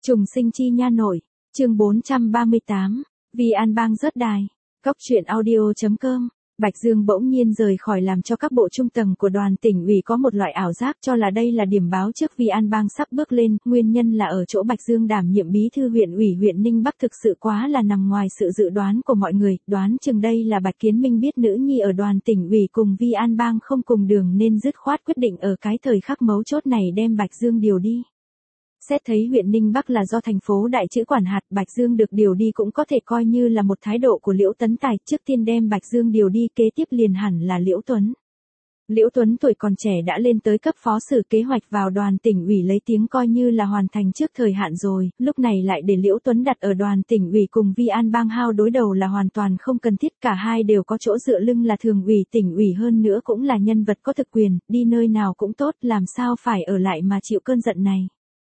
Trùng sinh chi nha nội, chương 438, Vi An Bang rớt đài. Góc truyện audio.com. Bạch Dương bỗng nhiên rời khỏi làm cho các bộ trung tầng của đoàn tỉnh ủy có một loại ảo giác cho là đây là điểm báo trước Vi An Bang sắp bước lên, nguyên nhân là ở chỗ Bạch Dương đảm nhiệm bí thư huyện ủy huyện Ninh Bắc thực sự quá là nằm ngoài sự dự đoán của mọi người, đoán chừng đây là Bạch Kiến Minh biết nữ nhi ở đoàn tỉnh ủy cùng Vi An Bang không cùng đường nên dứt khoát quyết định ở cái thời khắc mấu chốt này đem Bạch Dương điều đi. Xét thấy huyện Ninh Bắc là do thành phố đại chữ quản hạt, Bạch Dương được điều đi cũng có thể coi như là một thái độ của Liễu Tấn Tài, trước tiên đem Bạch Dương điều đi, kế tiếp liền hẳn là Liễu Tuấn. Liễu Tuấn tuổi còn trẻ đã lên tới cấp phó sử kế hoạch vào đoàn tỉnh ủy lấy tiếng coi như là hoàn thành trước thời hạn rồi, lúc này lại để Liễu Tuấn đặt ở đoàn tỉnh ủy cùng Vi An Bang hao đối đầu là hoàn toàn không cần thiết, cả hai đều có chỗ dựa lưng là thường ủy tỉnh ủy, hơn nữa cũng là nhân vật có thực quyền, đi nơi nào cũng tốt, làm sao phải ở lại mà chịu cơn giận này.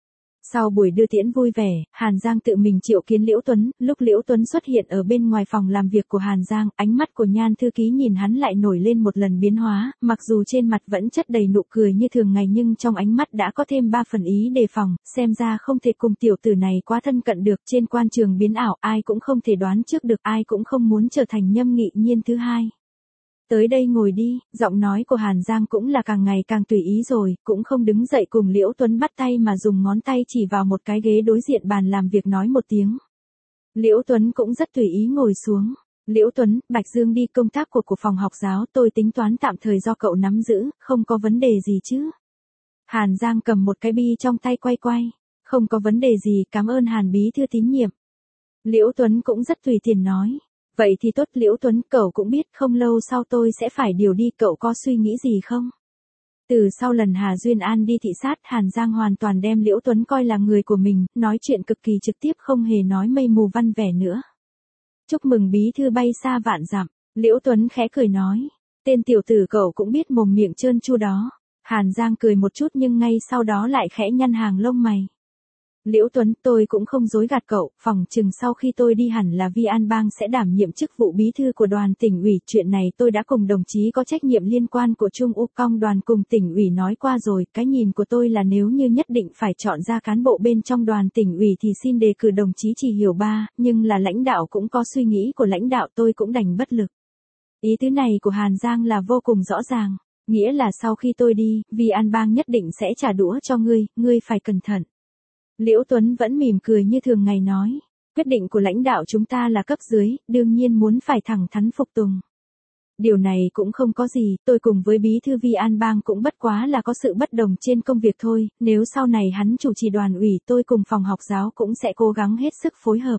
Sau buổi đưa tiễn vui vẻ, Hàn Giang tự mình triệu kiến Liễu Tuấn, lúc Liễu Tuấn xuất hiện ở bên ngoài phòng làm việc của Hàn Giang, ánh mắt của Nhan thư ký nhìn hắn lại nổi lên một lần biến hóa, mặc dù trên mặt vẫn chất đầy nụ cười như thường ngày nhưng trong ánh mắt đã có thêm 3 phần ý đề phòng, xem ra không thể cùng tiểu tử này quá thân cận được, trên quan trường biến ảo, ai cũng không thể đoán trước được, ai cũng không muốn trở thành Nhâm Nghị Nhiên thứ hai. Tới đây ngồi đi, giọng nói của Hàn Giang cũng là càng ngày càng tùy ý rồi, cũng không đứng dậy cùng Liễu Tuấn bắt tay mà dùng ngón tay chỉ vào một cái ghế đối diện bàn làm việc nói một tiếng. Liễu Tuấn cũng rất tùy ý ngồi xuống. Liễu Tuấn, Bạch Dương đi công tác của phòng học giáo, tôi tính toán tạm thời do cậu nắm giữ, không có vấn đề gì chứ. Hàn Giang cầm một cái bi trong tay quay quay. Không có vấn đề gì, cảm ơn Hàn bí thư tín nhiệm. Liễu Tuấn cũng rất tùy tiện nói. Vậy thì tốt. Liễu Tuấn, cậu cũng biết không lâu sau tôi sẽ phải điều đi, cậu có suy nghĩ gì không? Từ sau lần Hà Duyên An đi thị sát, Hàn Giang hoàn toàn đem Liễu Tuấn coi là người của mình, nói chuyện cực kỳ trực tiếp, không hề nói mây mù văn vẻ nữa. Chúc mừng bí thư bay xa vạn dặm. Liễu Tuấn khẽ cười nói. Tên tiểu tử cậu cũng biết mồm miệng trơn tru đó. Hàn Giang cười một chút nhưng ngay sau đó lại khẽ nhăn hàng lông mày. Liễu Tuấn, tôi cũng không dối gạt cậu, phòng chừng sau khi tôi đi hẳn là Vi An Bang sẽ đảm nhiệm chức vụ bí thư của đoàn tỉnh ủy, chuyện này tôi đã cùng đồng chí có trách nhiệm liên quan của Trung ương Công đoàn cùng tỉnh ủy nói qua rồi, cái nhìn của tôi là nếu như nhất định phải chọn ra cán bộ bên trong đoàn tỉnh ủy thì xin đề cử đồng chí Chỉ Hiểu Ba, nhưng là lãnh đạo cũng có suy nghĩ của lãnh đạo, tôi cũng đành bất lực. Ý tứ này của Hàn Giang là vô cùng rõ ràng, nghĩa là sau khi tôi đi, Vi An Bang nhất định sẽ trả đũa cho ngươi phải cẩn thận. Liễu Tuấn vẫn mỉm cười như thường ngày nói, quyết định của lãnh đạo chúng ta là cấp dưới, đương nhiên muốn phải thẳng thắn phục tùng. Điều này cũng không có gì, tôi cùng với bí thư Vi An Bang cũng bất quá là có sự bất đồng trên công việc thôi, nếu sau này hắn chủ trì đoàn ủy tôi cùng phòng học giáo cũng sẽ cố gắng hết sức phối hợp.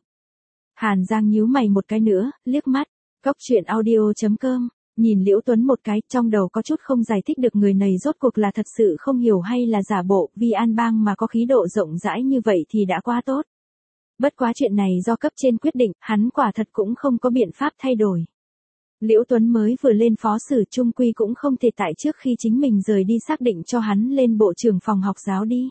Hàn Giang nhíu mày một cái nữa, liếc mắt, góc truyện audio.com. Nhìn Liễu Tuấn một cái, trong đầu có chút không giải thích được người này rốt cuộc là thật sự không hiểu hay là giả bộ, Vi An Bang mà có khí độ rộng rãi như vậy thì đã quá tốt. Bất quá chuyện này do cấp trên quyết định, hắn quả thật cũng không có biện pháp thay đổi. Liễu Tuấn mới vừa lên phó sử, trung quy cũng không thể tại trước khi chính mình rời đi xác định cho hắn lên bộ trưởng phòng học giáo đi.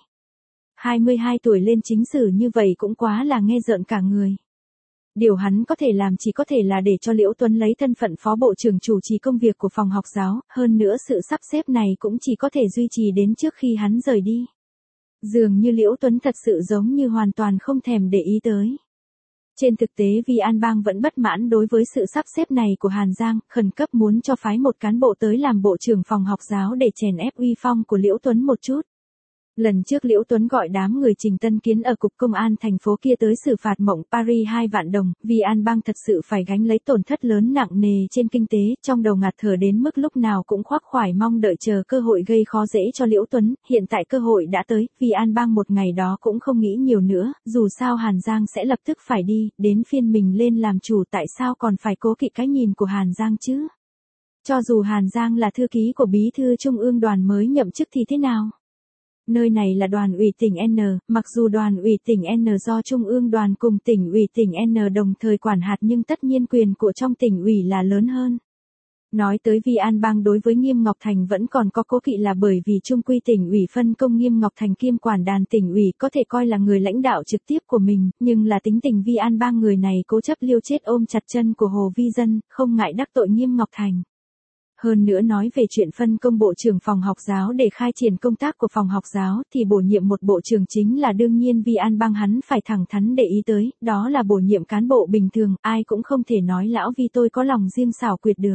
22 tuổi lên chính sử như vậy cũng quá là nghe rợn cả người. Điều hắn có thể làm chỉ có thể là để cho Liễu Tuấn lấy thân phận phó bộ trưởng chủ trì công việc của phòng học giáo, hơn nữa sự sắp xếp này cũng chỉ có thể duy trì đến trước khi hắn rời đi. Dường như Liễu Tuấn thật sự giống như hoàn toàn không thèm để ý tới. Trên thực tế Vi An Bang vẫn bất mãn đối với sự sắp xếp này của Hàn Giang, khẩn cấp muốn cho phái một cán bộ tới làm bộ trưởng phòng học giáo để chèn ép uy phong của Liễu Tuấn một chút. Lần trước Liễu Tuấn gọi đám người Trình Tân Kiến ở cục công an thành phố kia tới xử phạt Mộng Paris 2 vạn đồng, Vi An Bang thật sự phải gánh lấy tổn thất lớn nặng nề trên kinh tế, trong đầu ngạt thở đến mức lúc nào cũng khoác khoải mong đợi chờ cơ hội gây khó dễ cho Liễu Tuấn, hiện tại cơ hội đã tới, Vi An Bang một ngày đó cũng không nghĩ nhiều nữa, dù sao Hàn Giang sẽ lập tức phải đi, đến phiên mình lên làm chủ, tại sao còn phải cố kỵ cái nhìn của Hàn Giang chứ? Cho dù Hàn Giang là thư ký của bí thư trung ương đoàn mới nhậm chức thì thế nào? Nơi này là đoàn ủy tỉnh N, mặc dù đoàn ủy tỉnh N do Trung ương đoàn cùng tỉnh ủy tỉnh N đồng thời quản hạt nhưng tất nhiên quyền của trong tỉnh ủy là lớn hơn. Nói tới Vi An Bang đối với Nghiêm Ngọc Thành vẫn còn có cố kỵ là bởi vì trung quy tỉnh ủy phân công Nghiêm Ngọc Thành kiêm quản đàn tỉnh ủy có thể coi là người lãnh đạo trực tiếp của mình, nhưng là tính tình Vi An Bang người này cố chấp liêu chết ôm chặt chân của Hồ Vi Dân, không ngại đắc tội Nghiêm Ngọc Thành. Hơn nữa nói về chuyện phân công bộ trưởng phòng học giáo để khai triển công tác của phòng học giáo thì bổ nhiệm một bộ trưởng chính là đương nhiên Vi An Bang hắn phải thẳng thắn để ý tới, đó là bổ nhiệm cán bộ bình thường, ai cũng không thể nói lão Vi tôi có lòng riêng xảo quyệt được.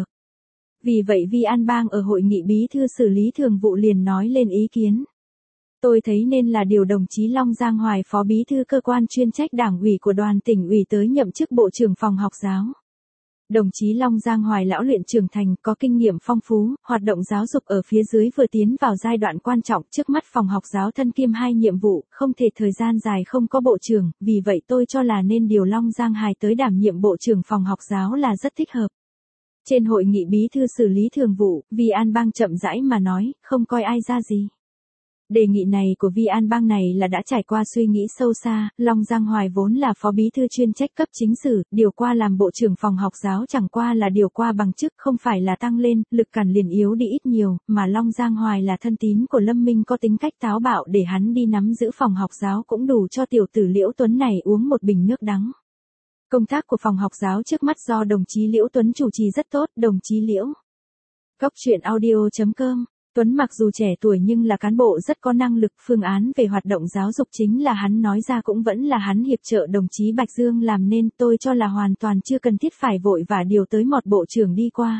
Vì vậy Vi An Bang ở hội nghị bí thư xử lý thường vụ liền nói lên ý kiến. Tôi thấy nên là điều đồng chí Long Giang Hoài phó bí thư cơ quan chuyên trách đảng ủy của đoàn tỉnh ủy tới nhậm chức bộ trưởng phòng học giáo. Đồng chí Long Giang Hoài lão luyện trưởng thành, có kinh nghiệm phong phú, hoạt động giáo dục ở phía dưới vừa tiến vào giai đoạn quan trọng, trước mắt phòng học giáo thân kiêm 2 nhiệm vụ, không thể thời gian dài không có bộ trưởng, vì vậy tôi cho là nên điều Long Giang Hoài tới đảm nhiệm bộ trưởng phòng học giáo là rất thích hợp. Trên hội nghị bí thư xử lý thường vụ, Vi An Bang chậm rãi mà nói, không coi ai ra gì. Đề nghị này của Vi An Bang này là đã trải qua suy nghĩ sâu xa, Long Giang Hoài vốn là phó bí thư chuyên trách cấp chính sử, điều qua làm bộ trưởng phòng học giáo chẳng qua là điều qua bằng chức, không phải là tăng lên, lực cản liền yếu đi ít nhiều, mà Long Giang Hoài là thân tín của Lâm Minh có tính cách táo bạo để hắn đi nắm giữ phòng học giáo cũng đủ cho tiểu tử Liễu Tuấn này uống một bình nước đắng. Công tác của phòng học giáo trước mắt do đồng chí Liễu Tuấn chủ trì rất tốt, đồng chí Liễu. Góc truyện audio.com Tuấn mặc dù trẻ tuổi nhưng là cán bộ rất có năng lực, phương án về hoạt động giáo dục chính là hắn nói ra cũng vẫn là hắn hiệp trợ đồng chí Bạch Dương làm nên, tôi cho là hoàn toàn chưa cần thiết phải vội và điều tới một bộ trưởng đi qua.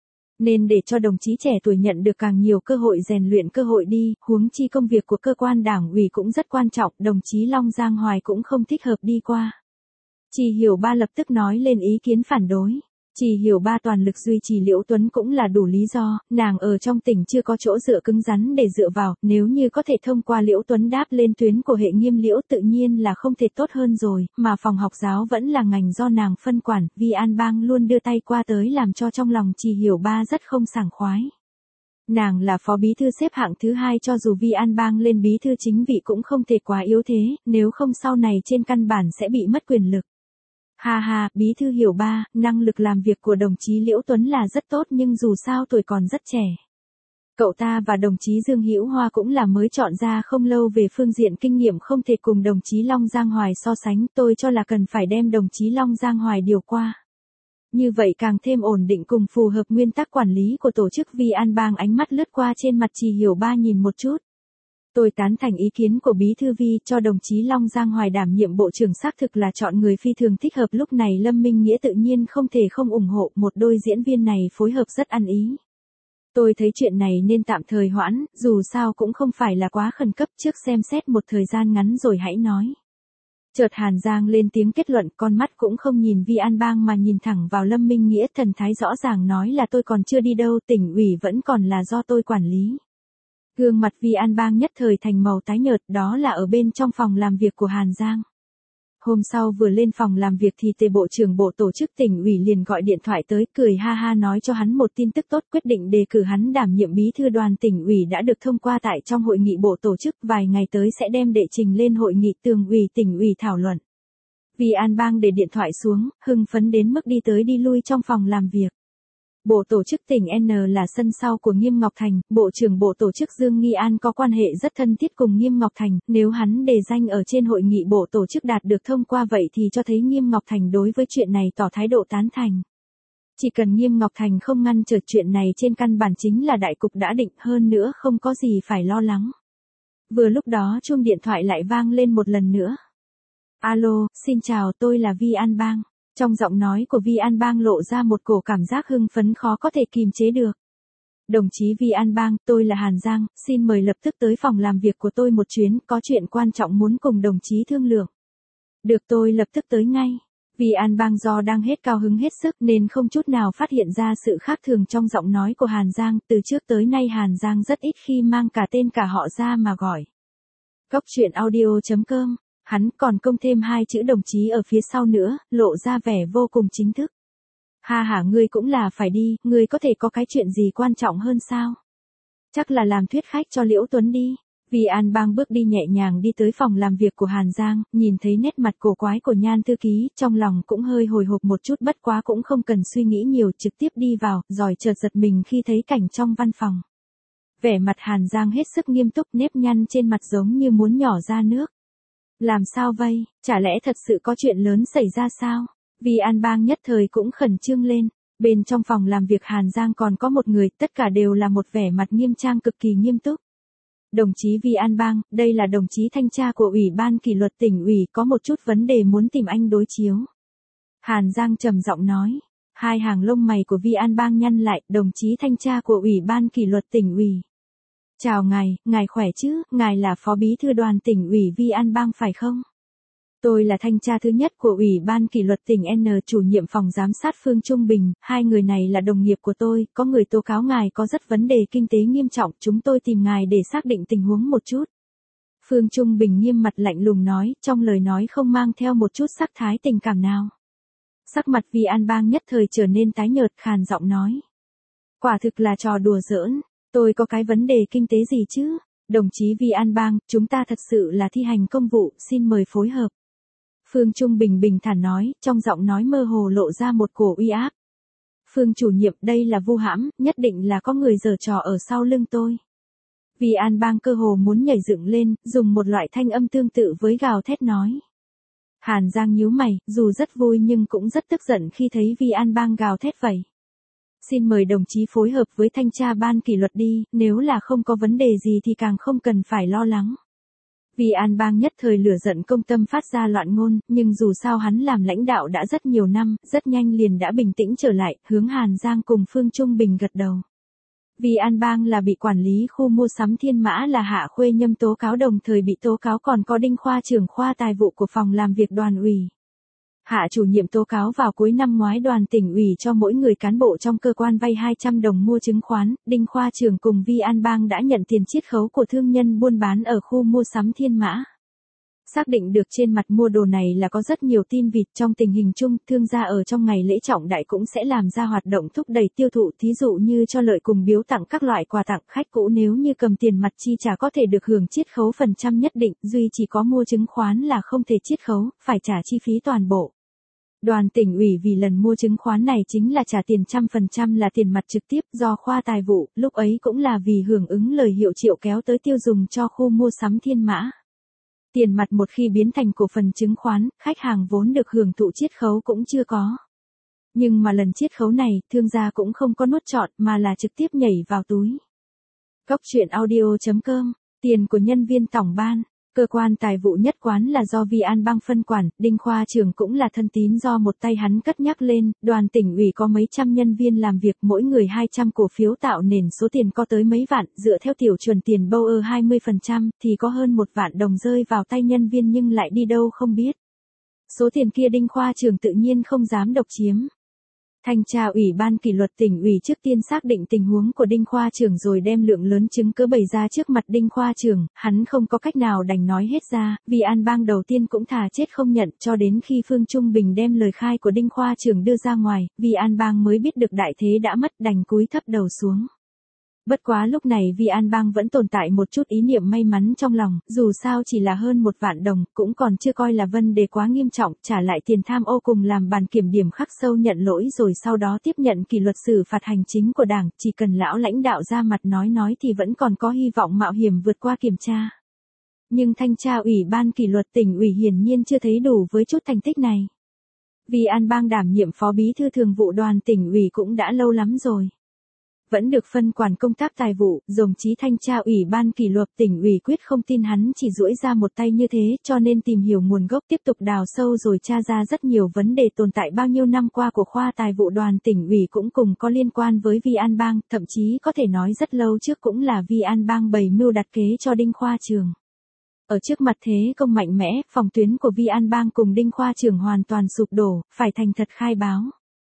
Nên để cho đồng chí trẻ tuổi nhận được càng nhiều cơ hội rèn luyện cơ hội đi, huống chi công việc của cơ quan đảng ủy cũng rất quan trọng, đồng chí Long Giang Hoài cũng không thích hợp đi qua. Chị Hiểu Ba lập tức nói lên ý kiến phản đối. Chị Hiểu Ba toàn lực duy trì Liễu Tuấn cũng là đủ lý do, nàng ở trong tỉnh chưa có chỗ dựa cứng rắn để dựa vào, nếu như có thể thông qua Liễu Tuấn đáp lên tuyến của hệ Nghiêm Liễu tự nhiên là không thể tốt hơn rồi, mà phòng học giáo vẫn là ngành do nàng phân quản, Vi An Bang luôn đưa tay qua tới làm cho trong lòng chị Hiểu Ba rất không sảng khoái. Nàng là phó bí thư xếp hạng thứ 2, cho dù Vi An Bang lên bí thư chính vị cũng không thể quá yếu thế, nếu không sau này trên căn bản sẽ bị mất quyền lực. Ha ha, bí thư Hiểu Ba, năng lực làm việc của đồng chí Liễu Tuấn là rất tốt nhưng dù sao tuổi còn rất trẻ. Cậu ta và đồng chí Dương Hữu Hoa cũng là mới chọn ra không lâu, về phương diện kinh nghiệm không thể cùng đồng chí Long Giang Hoài so sánh, tôi cho là cần phải đem đồng chí Long Giang Hoài điều qua. Như vậy càng thêm ổn định cùng phù hợp nguyên tắc quản lý của tổ chức. Vi An Bang ánh mắt lướt qua trên mặt chị Hiểu Ba nhìn một chút. Tôi tán thành ý kiến của bí thư Vi, cho đồng chí Long Giang Hoài đảm nhiệm bộ trưởng xác thực là chọn người phi thường thích hợp, lúc này Lâm Minh Nghĩa tự nhiên không thể không ủng hộ, một đôi diễn viên này phối hợp rất ăn ý. Tôi thấy chuyện này nên tạm thời hoãn, dù sao cũng không phải là quá khẩn cấp, trước xem xét một thời gian ngắn rồi hãy nói. Chợt Hàn Giang lên tiếng kết luận, con mắt cũng không nhìn Vi An Bang mà nhìn thẳng vào Lâm Minh Nghĩa, thần thái rõ ràng nói là tôi còn chưa đi đâu, tỉnh ủy vẫn còn là do tôi quản lý. Gương mặt Vi An Bang nhất thời thành màu tái nhợt, đó là ở bên trong phòng làm việc của Hàn Giang. Hôm sau vừa lên phòng làm việc thì Tề Bộ trưởng Bộ Tổ chức tỉnh ủy liền gọi điện thoại tới, cười ha ha nói cho hắn một tin tức tốt, quyết định đề cử hắn đảm nhiệm bí thư đoàn tỉnh ủy đã được thông qua tại trong hội nghị Bộ Tổ chức, vài ngày tới sẽ đem đệ trình lên hội nghị Thường ủy tỉnh ủy thảo luận. Vi An Bang để điện thoại xuống, hưng phấn đến mức đi tới đi lui trong phòng làm việc. Bộ Tổ chức tỉnh N là sân sau của Nghiêm Ngọc Thành, Bộ trưởng Bộ Tổ chức Dương Nghi An có quan hệ rất thân thiết cùng Nghiêm Ngọc Thành, nếu hắn đề danh ở trên hội nghị Bộ Tổ chức đạt được thông qua vậy thì cho thấy Nghiêm Ngọc Thành đối với chuyện này tỏ thái độ tán thành. Chỉ cần Nghiêm Ngọc Thành không ngăn trở chuyện này trên căn bản chính là đại cục đã định, hơn nữa không có gì phải lo lắng. Vừa lúc đó chuông điện thoại lại vang lên một lần nữa. Alo, xin chào, tôi là Vi An Bang. Trong giọng nói của Vi An Bang lộ ra một cổ cảm giác hưng phấn khó có thể kìm chế được. Đồng chí Vi An Bang, tôi là Hàn Giang, xin mời lập tức tới phòng làm việc của tôi một chuyến, có chuyện quan trọng muốn cùng đồng chí thương lượng. Được, tôi lập tức tới ngay. Vi An Bang do đang hết cao hứng hết sức nên không chút nào phát hiện ra sự khác thường trong giọng nói của Hàn Giang, từ trước tới nay Hàn Giang rất ít khi mang cả tên cả họ ra mà gọi. Góc truyện audio.com Hắn còn công thêm 2 chữ đồng chí ở phía sau nữa, lộ ra vẻ vô cùng chính thức. Ha ha, ngươi cũng là phải đi, ngươi có thể có cái chuyện gì quan trọng hơn sao? Chắc là làm thuyết khách cho Liễu Tuấn đi. Vi An Bang bước đi nhẹ nhàng đi tới phòng làm việc của Hàn Giang, nhìn thấy nét mặt cổ quái của Nhan thư ký, trong lòng cũng hơi hồi hộp một chút, bất quá cũng không cần suy nghĩ nhiều, trực tiếp đi vào, rồi chợt giật mình khi thấy cảnh trong văn phòng. Vẻ mặt Hàn Giang hết sức nghiêm túc, nếp nhăn trên mặt giống như muốn nhỏ ra nước. Làm sao vậy, chả lẽ thật sự có chuyện lớn xảy ra sao? Vi An Bang nhất thời cũng khẩn trương lên. Bên trong phòng làm việc Hàn Giang còn có một người, tất cả đều là một vẻ mặt nghiêm trang cực kỳ nghiêm túc. Đồng chí Vi An Bang, đây là đồng chí thanh tra của Ủy ban kỷ luật tỉnh ủy, có một chút vấn đề muốn tìm anh đối chiếu. Hàn Giang trầm giọng nói. Hai hàng lông mày của Vi An Bang nhăn lại, đồng chí thanh tra của Ủy ban kỷ luật tỉnh ủy. Chào ngài khỏe chứ, ngài là phó bí thư đoàn tỉnh ủy Vi An Bang phải không? Tôi là thanh tra thứ nhất của Ủy ban kỷ luật tỉnh N, chủ nhiệm phòng giám sát Phương Trung Bình, hai người này là đồng nghiệp của tôi, có người tố cáo ngài có rất vấn đề kinh tế nghiêm trọng, chúng tôi tìm ngài để xác định tình huống một chút. Phương Trung Bình nghiêm mặt lạnh lùng nói, trong lời nói không mang theo một chút sắc thái tình cảm nào. Sắc mặt Vi An Bang nhất thời trở nên tái nhợt, khàn giọng nói. Quả thực là trò đùa giỡn, tôi có cái vấn đề kinh tế gì chứ? Đồng chí Vi An Bang, chúng ta thật sự là thi hành công vụ, xin mời phối hợp. Phương Trung Bình bình thản nói, trong giọng nói mơ hồ lộ ra một cổ uy áp. Phương chủ nhiệm, đây là vu hãm, nhất định là có người giở trò ở sau lưng tôi. Vi An Bang cơ hồ muốn nhảy dựng lên, dùng một loại thanh âm tương tự với gào thét nói. Hàn Giang nhíu mày, dù rất vui nhưng cũng rất tức giận khi thấy Vi An Bang gào thét vậy. Xin mời đồng chí phối hợp với thanh tra ban kỷ luật đi, nếu là không có vấn đề gì thì càng không cần phải lo lắng. Vi An Bang nhất thời lửa giận công tâm phát ra loạn ngôn, nhưng dù sao hắn làm lãnh đạo đã rất nhiều năm, rất nhanh liền đã bình tĩnh trở lại, hướng Hàn Giang cùng Phương Trung Bình gật đầu. Vi An Bang là bị quản lý khu mua sắm Thiên Mã là Hạ Khuê Nhâm tố cáo, đồng thời bị tố cáo còn có Đinh Khoa, trưởng khoa tài vụ của phòng làm việc đoàn ủy. Hạ chủ nhiệm tố cáo vào cuối năm ngoái đoàn tỉnh ủy cho mỗi người cán bộ trong cơ quan vay 200 đồng mua chứng khoán, Đinh Khoa trưởng cùng Vi An Bang đã nhận tiền chiết khấu của thương nhân buôn bán ở khu mua sắm Thiên Mã. Xác định được trên mặt mua đồ này là có rất nhiều tin vịt, trong tình hình chung, thương gia ở trong ngày lễ trọng đại cũng sẽ làm ra hoạt động thúc đẩy tiêu thụ, thí dụ như cho lợi cùng biếu tặng các loại quà tặng, khách cũ nếu như cầm tiền mặt chi trả có thể được hưởng chiết khấu phần trăm nhất định, duy chỉ có mua chứng khoán là không thể chiết khấu, phải trả chi phí toàn bộ. Đoàn tỉnh ủy vì lần mua chứng khoán này chính là trả tiền 100% là tiền mặt trực tiếp do khoa tài vụ, lúc ấy cũng là vì hưởng ứng lời hiệu triệu kéo tới tiêu dùng cho khu mua sắm Thiên Mã. Tiền mặt một khi biến thành cổ phần chứng khoán, khách hàng vốn được hưởng thụ chiết khấu cũng chưa có. Nhưng mà lần chiết khấu này, thương gia cũng không có nuốt trọn mà là trực tiếp nhảy vào túi. Góc truyện audio.com, tiền của nhân viên tổng ban. Cơ quan tài vụ nhất quán là do Vi An Bang phân quản, Đinh Khoa trưởng cũng là thân tín do một tay hắn cất nhắc lên, đoàn tỉnh ủy có mấy trăm nhân viên làm việc, mỗi người 200 cổ phiếu tạo nền số tiền có tới mấy vạn, dựa theo tiểu chuẩn tiền Bauer 20% thì có hơn 1 vạn đồng rơi vào tay nhân viên nhưng lại đi đâu không biết. Số tiền kia Đinh Khoa trưởng tự nhiên không dám độc chiếm. Thanh tra Ủy ban kỷ luật tỉnh ủy trước tiên xác định tình huống của Đinh Khoa trưởng rồi đem lượng lớn chứng cứ bày ra trước mặt Đinh Khoa trưởng, hắn không có cách nào đành nói hết ra, Vi An Bang đầu tiên cũng thà chết không nhận, cho đến khi Phương Trung Bình đem lời khai của Đinh Khoa trưởng đưa ra ngoài, Vi An Bang mới biết được đại thế đã mất, đành cúi thấp đầu xuống. Bất quá lúc này Vi An Bang vẫn tồn tại một chút ý niệm may mắn trong lòng, dù sao chỉ là hơn 1 vạn đồng, cũng còn chưa coi là vấn đề quá nghiêm trọng, trả lại tiền tham ô cùng làm bàn kiểm điểm khắc sâu nhận lỗi rồi sau đó tiếp nhận kỷ luật xử phạt hành chính của đảng, chỉ cần lão lãnh đạo ra mặt nói thì vẫn còn có hy vọng mạo hiểm vượt qua kiểm tra. Nhưng thanh tra Ủy ban kỷ luật tỉnh ủy hiển nhiên chưa thấy đủ với chút thành tích này. Vi An Bang đảm nhiệm phó bí thư thường vụ đoàn tỉnh ủy cũng đã lâu lắm rồi. Vẫn được phân quản công tác tài vụ, đồng chí thanh tra Ủy ban kỷ luật tỉnh ủy quyết không tin hắn chỉ duỗi ra một tay như thế, cho nên tìm hiểu nguồn gốc tiếp tục đào sâu rồi tra ra rất nhiều vấn đề tồn tại bao nhiêu năm qua của khoa tài vụ đoàn tỉnh ủy cũng cùng có liên quan với Vi An Bang, thậm chí có thể nói rất lâu trước cũng là Vi An Bang bày mưu đặt kế cho Đinh Khoa trưởng. Ở trước mặt thế công mạnh mẽ, phòng tuyến của Vi An Bang cùng Đinh Khoa trưởng hoàn toàn sụp đổ, phải thành thật khai báo.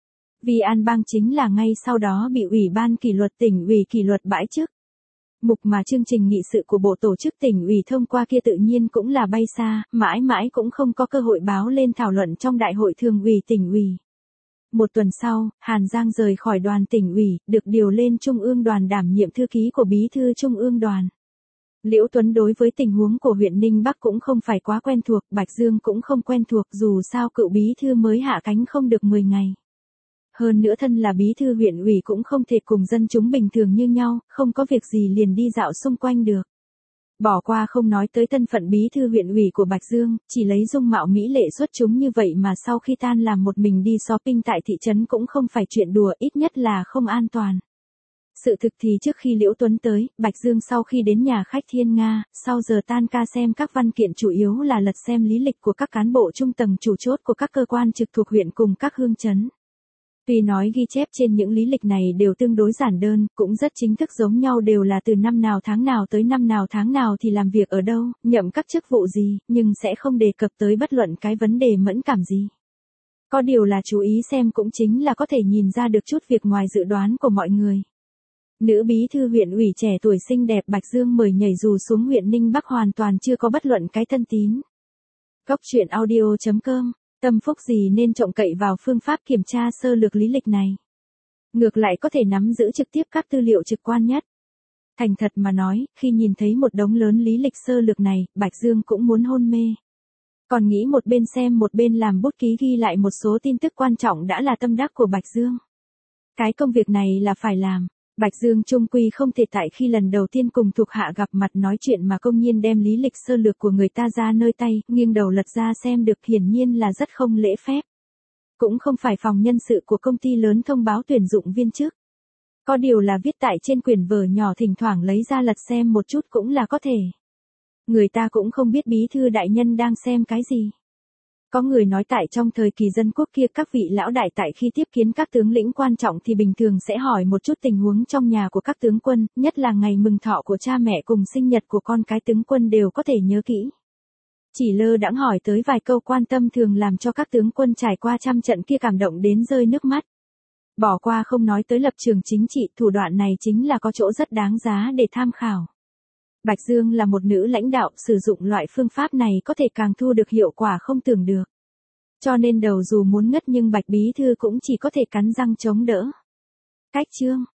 Vi An Bang chính là ngay sau đó bị Ủy ban kỷ luật tỉnh ủy kỷ luật bãi chức. Mục mà chương trình nghị sự của Bộ Tổ chức tỉnh ủy thông qua kia tự nhiên cũng là bay xa, mãi mãi cũng không có cơ hội báo lên thảo luận trong đại hội thường ủy tỉnh ủy. Một tuần sau, Hàn Giang rời khỏi đoàn tỉnh ủy, được điều lên Trung ương đoàn đảm nhiệm thư ký của Bí thư Trung ương đoàn. Liễu Tuấn đối với tình huống của huyện Ninh Bắc cũng không phải quá quen thuộc, Bạch Dương cũng không quen thuộc, dù sao cựu bí thư mới hạ cánh không được 10 ngày. Hơn nữa thân là bí thư huyện ủy cũng không thể cùng dân chúng bình thường như nhau, không có việc gì liền đi dạo xung quanh được. Bỏ qua không nói tới thân phận bí thư huyện ủy của Bạch Dương, chỉ lấy dung mạo mỹ lệ xuất chúng như vậy mà sau khi tan làm một mình đi shopping tại thị trấn cũng không phải chuyện đùa, ít nhất là không an toàn. Sự thực thì trước khi Liễu Tuấn tới, Bạch Dương sau khi đến nhà khách Thiên Nga, sau giờ tan ca xem các văn kiện chủ yếu là lật xem lý lịch của các cán bộ trung tầng chủ chốt của các cơ quan trực thuộc huyện cùng các hương chấn. Tuy nói ghi chép trên những lý lịch này đều tương đối giản đơn, cũng rất chính thức giống nhau, đều là từ năm nào tháng nào tới năm nào tháng nào thì làm việc ở đâu, nhậm các chức vụ gì, nhưng sẽ không đề cập tới bất luận cái vấn đề mẫn cảm gì. Có điều là chú ý xem cũng chính là có thể nhìn ra được chút việc ngoài dự đoán của mọi người. Nữ bí thư huyện ủy trẻ tuổi xinh đẹp Bạch Dương mời nhảy dù xuống huyện Ninh Bắc hoàn toàn chưa có bất luận cái thân tín. Góc truyện audio.com, tâm phúc gì nên trông cậy vào phương pháp kiểm tra sơ lược lý lịch này. Ngược lại có thể nắm giữ trực tiếp các tư liệu trực quan nhất. Thành thật mà nói, khi nhìn thấy một đống lớn lý lịch sơ lược này, Bạch Dương cũng muốn hôn mê. Còn nghĩ một bên xem một bên làm bút ký ghi lại một số tin tức quan trọng đã là tâm đắc của Bạch Dương. Cái công việc này là phải làm. Bạch Dương chung quy không thể tại khi lần đầu tiên cùng thuộc hạ gặp mặt nói chuyện mà công nhiên đem lý lịch sơ lược của người ta ra nơi tay, nghiêng đầu lật ra xem được, hiển nhiên là rất không lễ phép. Cũng không phải phòng nhân sự của công ty lớn thông báo tuyển dụng viên chức. Có điều là viết tại trên quyển vở nhỏ thỉnh thoảng lấy ra lật xem một chút cũng là có thể. Người ta cũng không biết bí thư đại nhân đang xem cái gì. Có người nói tại trong thời kỳ dân quốc kia các vị lão đại tại khi tiếp kiến các tướng lĩnh quan trọng thì bình thường sẽ hỏi một chút tình huống trong nhà của các tướng quân, nhất là ngày mừng thọ của cha mẹ cùng sinh nhật của con cái tướng quân đều có thể nhớ kỹ. Chỉ lơ đãng hỏi tới vài câu quan tâm thường làm cho các tướng quân trải qua trăm trận kia cảm động đến rơi nước mắt. Bỏ qua không nói tới lập trường chính trị, thủ đoạn này chính là có chỗ rất đáng giá để tham khảo. Bạch Dương là một nữ lãnh đạo, sử dụng loại phương pháp này có thể càng thu được hiệu quả không tưởng được. Cho nên đầu dù muốn ngất nhưng Bạch Bí Thư cũng chỉ có thể cắn răng chống đỡ. Cách chương